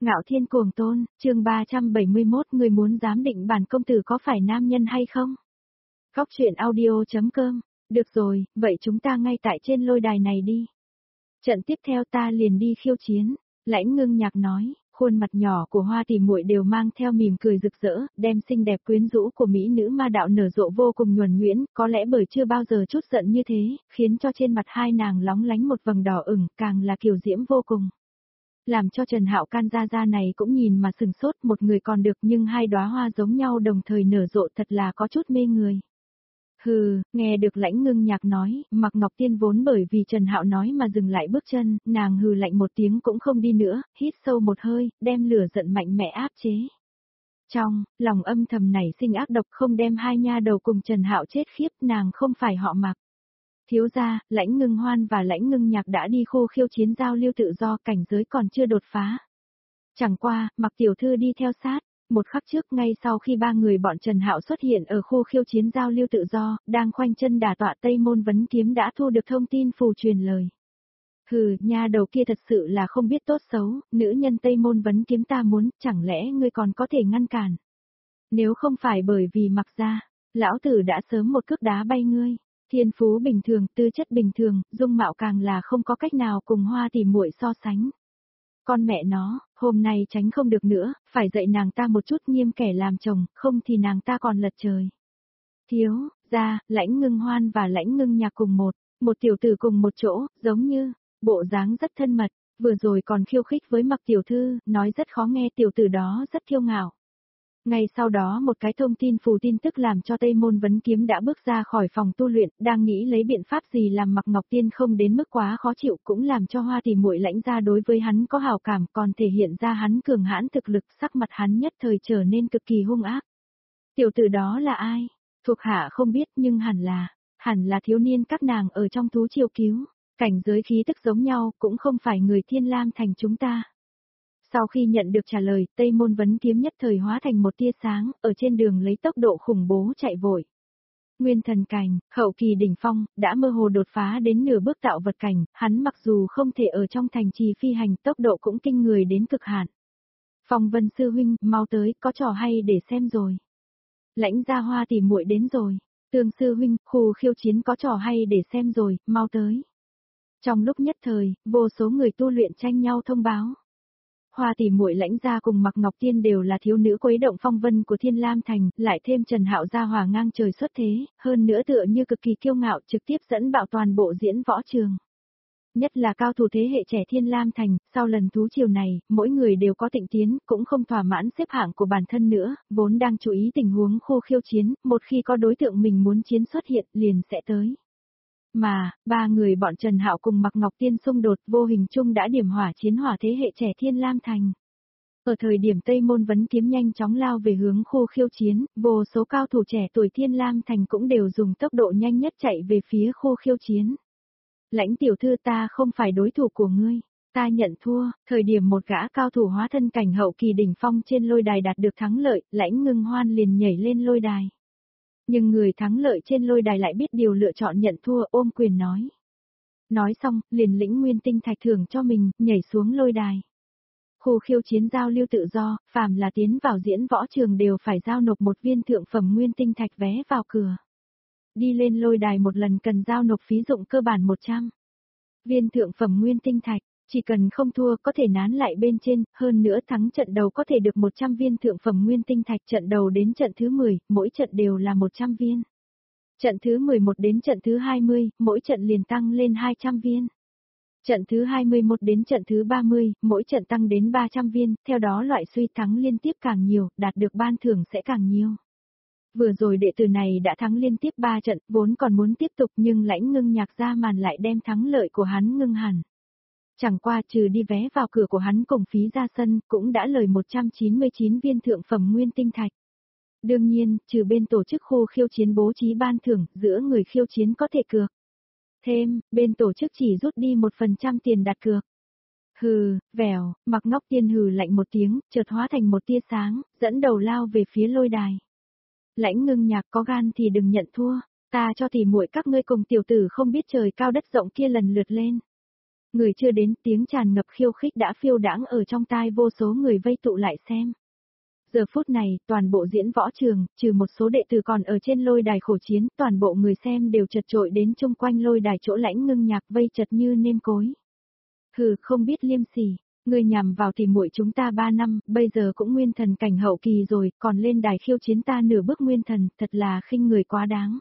Ngạo Thiên Cuồng Tôn, chương 371 người muốn giám định bản công tử có phải nam nhân hay không? Góc truyện audio.com, được rồi, vậy chúng ta ngay tại trên lôi đài này đi. Trận tiếp theo ta liền đi khiêu chiến, Lãnh Ngưng Nhạc nói, khuôn mặt nhỏ của Hoa Tỷ muội đều mang theo mỉm cười rực rỡ, đem xinh đẹp quyến rũ của mỹ nữ ma đạo nở rộ vô cùng nhuần nhuyễn, có lẽ bởi chưa bao giờ chút giận như thế, khiến cho trên mặt hai nàng lóng lánh một vầng đỏ ửng, càng là kiều diễm vô cùng. Làm cho Trần Hạo Can ra này cũng nhìn mà sừng sốt, một người còn được nhưng hai đóa hoa giống nhau đồng thời nở rộ thật là có chút mê người. Hừ, nghe được Lãnh Ngưng Nhạc nói, Mạc Ngọc Tiên vốn bởi vì Trần Hạo nói mà dừng lại bước chân, nàng hừ lạnh một tiếng cũng không đi nữa, hít sâu một hơi, đem lửa giận mạnh mẽ áp chế. Trong lòng âm thầm nảy sinh ác độc, không đem hai nha đầu cùng Trần Hạo chết khiếp, nàng không phải họ Mạc. Thiếu gia, Lãnh Ngưng Hoan và Lãnh Ngưng Nhạc đã đi khu khiêu chiến giao lưu tự do, cảnh giới còn chưa đột phá. Chẳng qua, Mạc tiểu thư đi theo sát, một khắc trước ngay sau khi ba người bọn Trần Hạo xuất hiện ở khu khiêu chiến giao lưu tự do, đang khoanh chân đả tọa Tây Môn Vấn Kiếm đã thu được thông tin phù truyền lời. Hừ, nha đầu kia thật sự là không biết tốt xấu, nữ nhân Tây Môn Vấn Kiếm ta muốn, chẳng lẽ ngươi còn có thể ngăn cản? Nếu không phải bởi vì Mạc gia, lão tử đã sớm một cước đá bay ngươi. Thiên phú bình thường, tư chất bình thường, dung mạo càng là không có cách nào cùng Hoa Tỷ muội so sánh. Con mẹ nó, hôm nay tránh không được nữa, phải dạy nàng ta một chút nghiêm kẻ làm chồng, không thì nàng ta còn lật trời. Thiếu, gia, Lãnh Ngưng Hoan và Lãnh Ngưng Nhạc cùng một tiểu tử cùng một chỗ, giống như, bộ dáng rất thân mật, vừa rồi còn khiêu khích với Mạc tiểu thư, nói rất khó nghe, tiểu tử đó rất kiêu ngạo. Ngay sau đó một cái thông tin phù tin tức làm cho Tây Môn Vấn Kiếm đã bước ra khỏi phòng tu luyện, đang nghĩ lấy biện pháp gì làm Mạc Ngọc Tiên không đến mức quá khó chịu, cũng làm cho Hoa Tỷ muội Lãnh gia đối với hắn có hảo cảm, còn thể hiện ra hắn cường hãn thực lực, sắc mặt hắn nhất thời trở nên cực kỳ hung ác. Tiểu tử đó là ai? Thuộc hạ không biết nhưng hẳn là thiếu niên các nàng ở trong thú triều cứu, cảnh giới khí tức giống nhau, cũng không phải người Thiên Lam thành chúng ta. Sau khi nhận được trả lời, Tây Môn Vấn Kiếm nhất thời hóa thành một tia sáng, ở trên đường lấy tốc độ khủng bố chạy vội. Nguyên thần cảnh, hậu kỳ đỉnh phong, đã mơ hồ đột phá đến nửa bước tạo vật cảnh, hắn mặc dù không thể ở trong thành trì phi hành, tốc độ cũng kinh người đến cực hạn. Phong Vân sư huynh, mau tới, có trò hay để xem rồi. Lãnh gia Hoa tỷ muội đến rồi. Tương sư huynh, khu khiêu chiến có trò hay để xem rồi, mau tới. Trong lúc nhất thời, vô số người tu luyện tranh nhau thông báo. Hoa tỷ muội Lãnh gia cùng Mạc Ngọc Tiên đều là thiếu nữ khuấy động phong vân của Thiên Lam thành, lại thêm Trần Hạo gia hòa ngang trời xuất thế, hơn nữa tựa như cực kỳ kiêu ngạo, trực tiếp dẫn bạo toàn bộ diễn võ trường. Nhất là cao thủ thế hệ trẻ Thiên Lam thành, sau lần thú triều này, mỗi người đều có tịnh tiến, cũng không thỏa mãn xếp hạng của bản thân nữa, vốn đang chú ý tình huống khu khiêu chiến, một khi có đối tượng mình muốn chiến xuất hiện, liền sẽ tới. Mà, ba người bọn Trần Hạo cùng Mạc Ngọc Tiên xung đột vô hình chung đã điểm hỏa chiến hỏa thế hệ trẻ Thiên Lam thành. Ở thời điểm Tây Môn Vấn Kiếm nhanh chóng lao về hướng khu khiêu chiến, vô số cao thủ trẻ tuổi Thiên Lam thành cũng đều dùng tốc độ nhanh nhất chạy về phía khu khiêu chiến. Lãnh tiểu thư, ta không phải đối thủ của ngươi, ta nhận thua. Thời điểm một gã cao thủ hóa thân cảnh hậu kỳ đỉnh phong trên lôi đài đạt được thắng lợi, Lãnh Ngưng Hoan liền nhảy lên lôi đài. Nhưng người thắng lợi trên lôi đài lại biết điều lựa chọn nhận thua, ôm quyền nói. Nói xong, liền lĩnh nguyên tinh thạch thưởng cho mình, nhảy xuống lôi đài. Khu khiêu chiến giao lưu tự do, phàm là tiến vào diễn võ trường đều phải giao nộp một viên thượng phẩm nguyên tinh thạch vé vào cửa. Đi lên lôi đài một lần cần giao nộp phí dụng cơ bản 100 viên thượng phẩm nguyên tinh thạch, chỉ cần không thua có thể nán lại bên trên, hơn nữa thắng trận đầu có thể được 100 viên thượng phẩm nguyên tinh thạch, trận đầu đến trận thứ 10, mỗi trận đều là 100 viên. Trận thứ 11 đến trận thứ 20, mỗi trận liền tăng lên 200 viên. Trận thứ 21 đến trận thứ 30, mỗi trận tăng đến 300 viên, theo đó loại suy thắng liên tiếp càng nhiều, đạt được ban thưởng sẽ càng nhiều. Vừa rồi đệ tử này đã thắng liên tiếp 3 trận, vốn còn muốn tiếp tục nhưng Lãnh Ngưng Nhạc ra màn lại đem thắng lợi của hắn ngưng hẳn. Chẳng qua trừ đi vé vào cửa của hắn cùng phí ra sân, cũng đã lời 199 viên thượng phẩm nguyên tinh thạch. Đương nhiên, trừ bên tổ chức khu khiêu chiến bố trí ban thưởng, giữa người khiêu chiến có thể cược. Thêm, bên tổ chức chỉ rút đi 1% tiền đặt cược. Hừ, vèo, Mạc Ngọc Tiên hừ lạnh một tiếng, chợt hóa thành một tia sáng, dẫn đầu lao về phía lôi đài. Lãnh Ngưng Nhạc, có gan thì đừng nhận thua, ta cho tỷ muội các ngươi cùng tiểu tử không biết trời cao đất rộng kia lần lượt lên. Người chưa đến, tiếng tràn ngập khiêu khích đã phiêu đãng ở trong tai vô số người vây tụ lại xem. Giờ phút này, toàn bộ diễn võ trường, trừ một số đệ tử còn ở trên lôi đài khổ chiến, toàn bộ người xem đều chật chội đến chung quanh lôi đài chỗ Lãnh Ngưng Nhạc vây chật như nêm cối. Hừ, không biết liêm sỉ, ngươi nhằm vào thì muội chúng ta 3 năm, bây giờ cũng nguyên thần cảnh hậu kỳ rồi, còn lên đài khiêu chiến ta nửa bước nguyên thần, thật là khinh người quá đáng.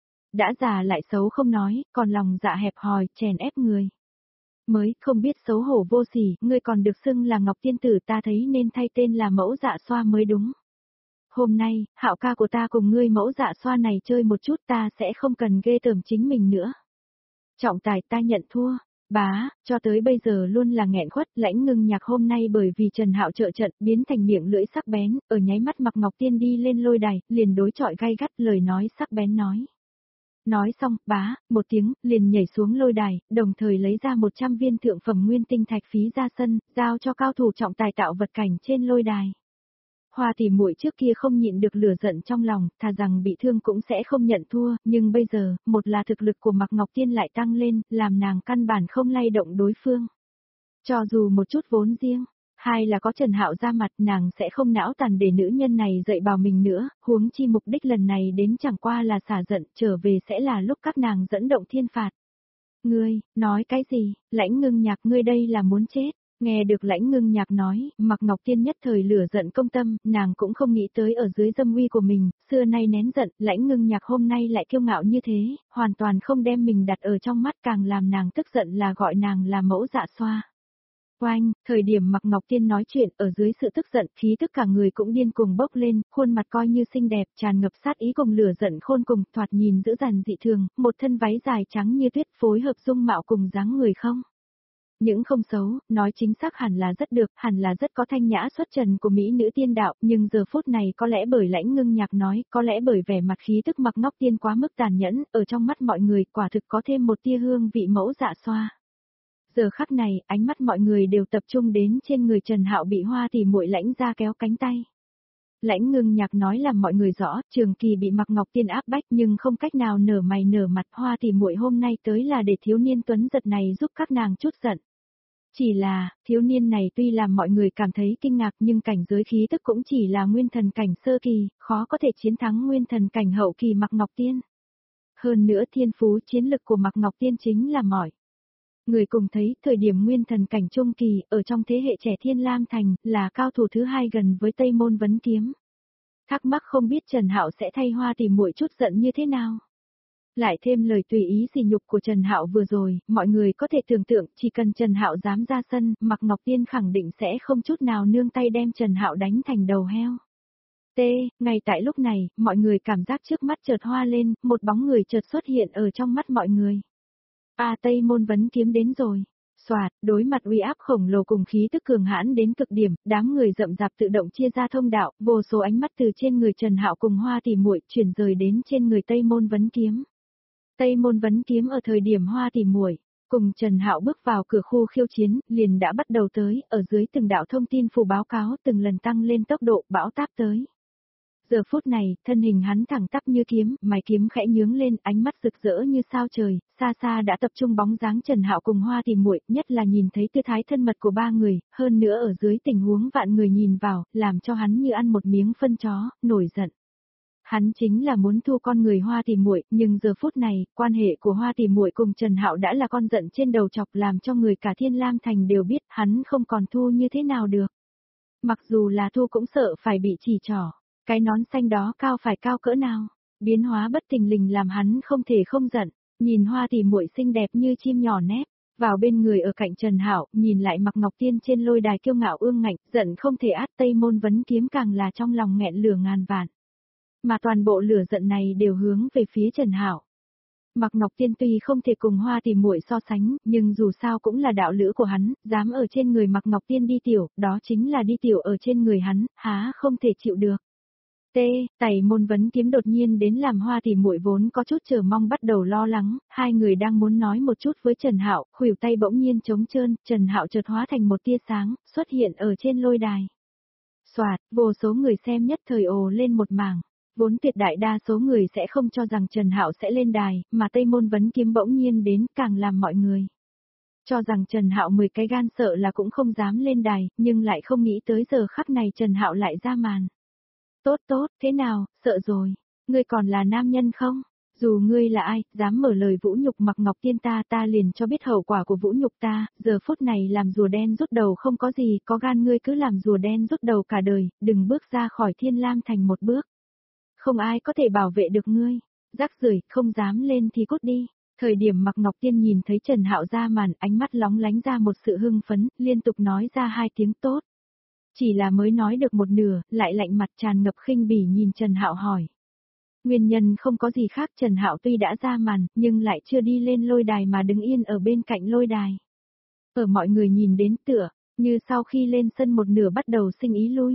Đã già lại xấu không nói, còn lòng dạ hẹp hòi, chèn ép người. Mới, không biết xấu hổ vô sỉ, ngươi còn được xưng là Ngọc Tiên Tử, ta thấy nên thay tên là Mẫu Dạ Xoa mới đúng. Hôm nay, Hạo ca của ta cùng ngươi Mẫu Dạ Xoa này chơi một chút, ta sẽ không cần ghê tởm chính mình nữa. Trọng tài, ta nhận thua. Bá, cho tới bây giờ luôn là nghẹn khuất. Lãnh Ngưng Nhạc hôm nay bởi vì Trần Hạo trợ trận biến thành miệng lưỡi sắc bén, ở nháy mắt Mạc Ngọc Tiên đi lên lôi đài, liền đối chọi gay gắt, lời nói sắc bén nói. Nói xong, bá, một tiếng, liền nhảy xuống lôi đài, đồng thời lấy ra 100 viên thượng phẩm nguyên tinh thạch phí ra sân, giao cho cao thủ trọng tài tạo vật cảnh trên lôi đài. Hoa tỷ muội trước kia không nhịn được lửa giận trong lòng, thà rằng bị thương cũng sẽ không nhận thua, nhưng bây giờ, một là thực lực của Mạc Ngọc Tiên lại tăng lên, làm nàng căn bản không lay động đối phương. Cho dù một chút vốn riêng, hai là có Trần Hạo ra mặt, nàng sẽ không não tàn để nữ nhân này dạy bảo mình nữa, huống chi mục đích lần này đến chẳng qua là xả giận, trở về sẽ là lúc các nàng dẫn động thiên phạt. Ngươi, nói cái gì, Lãnh Ngưng Nhạc, ngươi đây là muốn chết. Nghe được Lãnh Ngưng Nhạc nói, Mạc Ngọc Tiên nhất thời lửa giận công tâm, nàng cũng không nghĩ tới ở dưới dâm uy của mình, xưa nay nén giận, Lãnh Ngưng Nhạc hôm nay lại kiêu ngạo như thế, hoàn toàn không đem mình đặt ở trong mắt, càng làm nàng tức giận là gọi nàng là Mẫu Dạ Xoa. Oanh, thời điểm Mạc Ngọc Tiên nói chuyện, ở dưới sự tức giận, khí tức cả người cũng điên cuồng bốc lên, khuôn mặt coi như xinh đẹp, tràn ngập sát ý cùng lửa giận khôn cùng, thoạt nhìn dữ dằn dị thường, một thân váy dài trắng như tuyết phối hợp dung mạo cùng dáng người không. Những không xấu, nói chính xác hẳn là rất được, hẳn là rất có thanh nhã xuất trần của mỹ nữ tiên đạo, nhưng giờ phút này có lẽ bởi Lãnh Ngưng Nhạc nói, có lẽ bởi vẻ mặt khí tức Mạc Ngọc Tiên quá mức tàn nhẫn, ở trong mắt mọi người quả thực có thêm một tia hương vị Mẫu Dạ Xoa. Giờ khắc này, ánh mắt mọi người đều tập trung đến trên người Trần Hạo bị Hoa tỷ muội Lãnh ra kéo cánh tay. Lãnh Ngưng Nhạc nói làm mọi người rõ, Trường Kỳ bị Mạc Ngọc Tiên áp bách nhưng không cách nào nở mày nở mặt, Hoa tỷ muội hôm nay tới là để thiếu niên tuấn giật này giúp các nàng chút giận. Chỉ là, thiếu niên này tuy làm mọi người cảm thấy kinh ngạc nhưng cảnh giới khí tức cũng chỉ là nguyên thần cảnh sơ kỳ, khó có thể chiến thắng nguyên thần cảnh hậu kỳ Mạc Ngọc Tiên. Hơn nữa thiên phú chiến lực của Mạc Ngọc Tiên chính là mỏi. Người cùng thấy, thời điểm nguyên thần cảnh trung kỳ, ở trong thế hệ trẻ Thiên Lam Thành, là cao thủ thứ hai gần với Tây Môn Vấn Kiếm. Thắc mắc không biết Trần Hạo sẽ thay Hoa tỷ muội chút giận như thế nào. Lại thêm lời tùy ý sỉ nhục của Trần Hạo vừa rồi, mọi người có thể tưởng tượng, chỉ cần Trần Hạo dám ra sân, Mạc Ngọc Tiên khẳng định sẽ không chút nào nương tay đem Trần Hạo đánh thành đầu heo. Ngay tại lúc này, mọi người cảm giác trước mắt chợt hoa lên, một bóng người chợt xuất hiện ở trong mắt mọi người. Tây Môn Vấn Kiếm đến rồi. Soạt, đối mặt uy áp khổng lồ cùng khí tức cường hãn đến cực điểm, đám người rậm rạp tự động chia ra thông đạo, vô số ánh mắt từ trên người Trần Hạo cùng Hoa tỷ muội chuyển rời đến trên người Tây Môn Vấn Kiếm. Tây Môn Vấn Kiếm ở thời điểm Hoa tỷ muội cùng Trần Hạo bước vào cửa khu khiêu chiến, liền đã bắt đầu tới, ở dưới từng đạo thông tin phù báo cáo từng lần tăng lên tốc độ, bão táp tới. Giờ phút này, thân hình hắn thẳng tắp như kiếm, mày kiếm khẽ nhướng lên, ánh mắt rực rỡ như sao trời, xa xa đã tập trung bóng dáng Trần Hạo cùng Hoa tỷ muội, nhất là nhìn thấy tư thái thân mật của ba người, hơn nữa ở dưới tình huống vạn người nhìn vào, làm cho hắn như ăn một miếng phân chó, nổi giận. Hắn chính là muốn thu con người Hoa tỷ muội, nhưng giờ phút này, quan hệ của Hoa tỷ muội cùng Trần Hạo đã là con giận trên đầu chọc, làm cho người cả Thiên Lam Thành đều biết, hắn không còn thu như thế nào được. Mặc dù là thu cũng sợ phải bị chỉ trỏ. Cái nón xanh đó cao phải cao cỡ nào, biến hóa bất thình lình làm hắn không thể không giận, nhìn Hoa tỷ muội xinh đẹp như chim nhỏ nép, vào bên người ở cạnh Trần Hạo, nhìn lại Mạc Ngọc Tiên trên lôi đài kiêu ngạo ương ngạnh, giận không thể át, Tây Môn Vấn Kiếm càng là trong lòng nghẹn lửa ngàn vạn. Mà toàn bộ lửa giận này đều hướng về phía Trần Hạo. Mạc Ngọc Tiên tuy không thể cùng Hoa tỷ muội so sánh, nhưng dù sao cũng là đạo lữ của hắn, dám ở trên người Mạc Ngọc Tiên đi tiểu, đó chính là đi tiểu ở trên người hắn, há không thể chịu được. Tây Môn Vấn Kiếm đột nhiên đến làm Hoa tỷ muội vốn có chút chờ mong bắt đầu lo lắng, hai người đang muốn nói một chút với Trần Hạo, khuỷu tay bỗng nhiên trống trơn, Trần Hạo chợt hóa thành một tia sáng, xuất hiện ở trên lôi đài. Soạt, vô số người xem nhất thời ồ lên một mảng. Vốn tuyệt đại đa số người sẽ không cho rằng Trần Hạo sẽ lên đài, mà Tây Môn Vấn Kiếm bỗng nhiên đến càng làm mọi người Cho rằng Trần Hạo 10 cái gan sợ là cũng không dám lên đài, nhưng lại không nghĩ tới giờ khắc này Trần Hạo lại ra màn. Tốt tốt, thế nào, sợ rồi, ngươi còn là nam nhân không? Dù ngươi là ai, dám mở lời vũ nhục Mạc Ngọc Tiên ta liền cho biết hậu quả của vũ nhục ta, giờ phút này làm rùa đen rút đầu không có gì, có gan ngươi cứ làm rùa đen rút đầu cả đời, đừng bước ra khỏi Thiên Lam Thành một bước. Không ai có thể bảo vệ được ngươi, rác rưởi, không dám lên thì cút đi. Thời điểm Mạc Ngọc Tiên nhìn thấy Trần Hạo ra màn, ánh mắt lóng lánh ra một sự hưng phấn, liên tục nói ra 2 tiếng tốt. Chỉ là mới nói được một nửa, lại lạnh mặt tràn ngập khinh bỉ nhìn Trần Hạo hỏi. Nguyên nhân không có gì khác, Trần Hạo tuy đã ra màn, nhưng lại chưa đi lên lôi đài mà đứng yên ở bên cạnh lôi đài. Ở mọi người nhìn đến tựa, như sau khi lên sân một nửa bắt đầu sinh ý lui.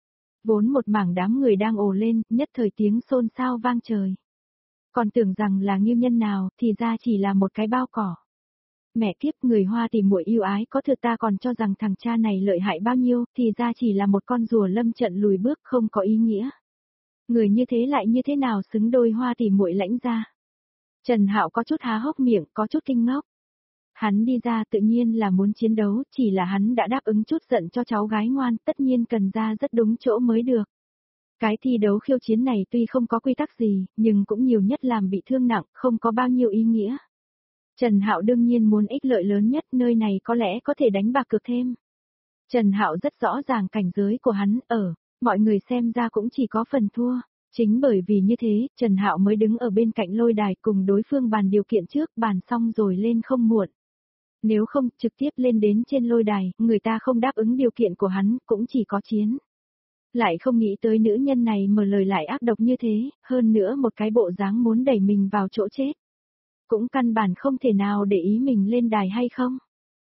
Vốn một mảng đám người đang ồ lên, nhất thời tiếng xôn xao vang trời. Còn tưởng rằng là nghiêu nhân nào, thì ra chỉ là một cái bao cỏ. Mẹ kiếp, người Hoa thì muội yêu ái có thừa, ta còn cho rằng thằng cha này lợi hại bao nhiêu, thì ra chỉ là một con rùa lâm trận lùi bước không có ý nghĩa. Người như thế lại như thế nào xứng đôi Hoa thì muội lãnh ra. Trần Hạo có chút há hốc miệng, có chút kinh ngốc. Hắn đi ra tự nhiên là muốn chiến đấu, chỉ là hắn đã đáp ứng chút giận cho cháu gái ngoan, tất nhiên cần ra rất đúng chỗ mới được. Cái thi đấu khiêu chiến này tuy không có quy tắc gì, nhưng cũng nhiều nhất làm bị thương nặng, không có bao nhiêu ý nghĩa. Trần Hạo đương nhiên muốn ích lợi lớn nhất, nơi này có lẽ có thể đánh bạc cược thêm. Trần Hạo rất rõ ràng cảnh giới của hắn ở, mọi người xem ra cũng chỉ có phần thua. Chính bởi vì như thế, Trần Hạo mới đứng ở bên cạnh lôi đài cùng đối phương bàn điều kiện trước, bàn xong rồi lên không muộn. Nếu không, trực tiếp lên đến trên lôi đài, người ta không đáp ứng điều kiện của hắn, cũng chỉ có chiến. Lại không nghĩ tới nữ nhân này mở lời lại ác độc như thế, hơn nữa một cái bộ dáng muốn đẩy mình vào chỗ chết. Cũng căn bản không thể nào để ý mình lên đài hay không.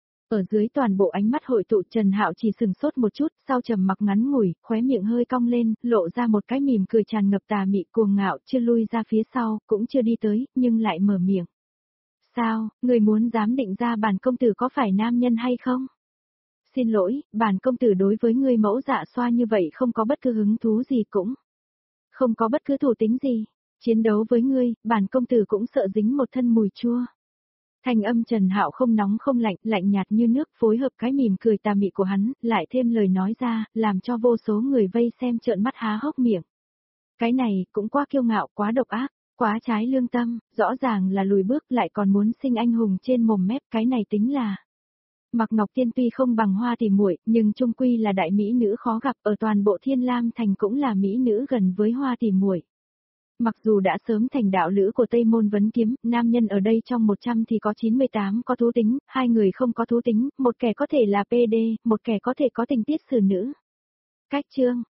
Ở dưới toàn bộ ánh mắt hội tụ, Trần Hạo chỉ sừng sốt một chút, sau trầm mặc ngắn ngủi, khóe miệng hơi cong lên, lộ ra một cái mỉm cười tràn ngập tà mị cuồng ngạo, chưa lui ra phía sau, cũng chưa đi tới, nhưng lại mở miệng. Sao, người muốn dám định ra bản công tử có phải nam nhân hay không? Xin lỗi, bản công tử đối với người mẫu dạ xoa như vậy không có bất cứ hứng thú gì cũng. Không có bất cứ thủ tính gì. Chiến đấu với ngươi, bản công tử cũng sợ dính một thân mùi chua. Thanh âm Trần Hạo không nóng không lạnh, lạnh nhạt như nước, phối hợp cái mỉm cười tà mị của hắn, lại thêm lời nói ra, làm cho vô số người vây xem trợn mắt há hốc miệng. Cái này, cũng quá kiêu ngạo, quá độc ác, quá trái lương tâm, rõ ràng là lùi bước lại còn muốn sinh anh hùng trên mồm mép, cái này tính là. Mạc Ngọc Tiên tuy không bằng Hoa thì muội, nhưng chung quy là đại mỹ nữ khó gặp, ở toàn bộ Thiên Lam Thành cũng là mỹ nữ gần với Hoa thì muội. Mặc dù đã sớm thành đạo lữ của Tây Môn Vấn Kiếm, nam nhân ở đây trong 100 thì có 98 có thú tính, 2 người không có thú tính, một kẻ có thể là PD, một kẻ có thể có tình tiết xử nữ. Cách chương